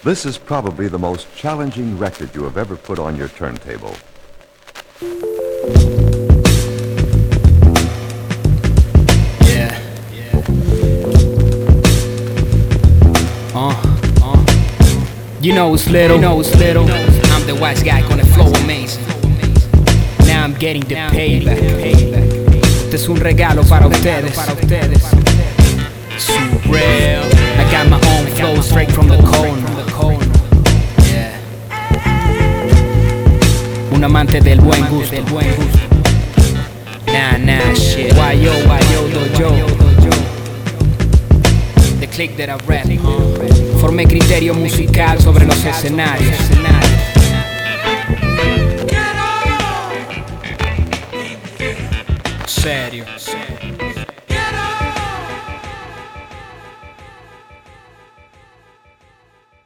This is probably the most challenging record you have ever put on your turntable. Yeah. You know it's little. I'm the wise guy gonna flow amazing. Now I'm getting the payback. Este es un regalo para ustedes. Surreal. I got my own flow straight from the corner. Yeah. Un amante del buen gusto. Nah, shit. Why yo, dojo. The click that I rap. Formé criterio musical sobre los escenarios. Serio.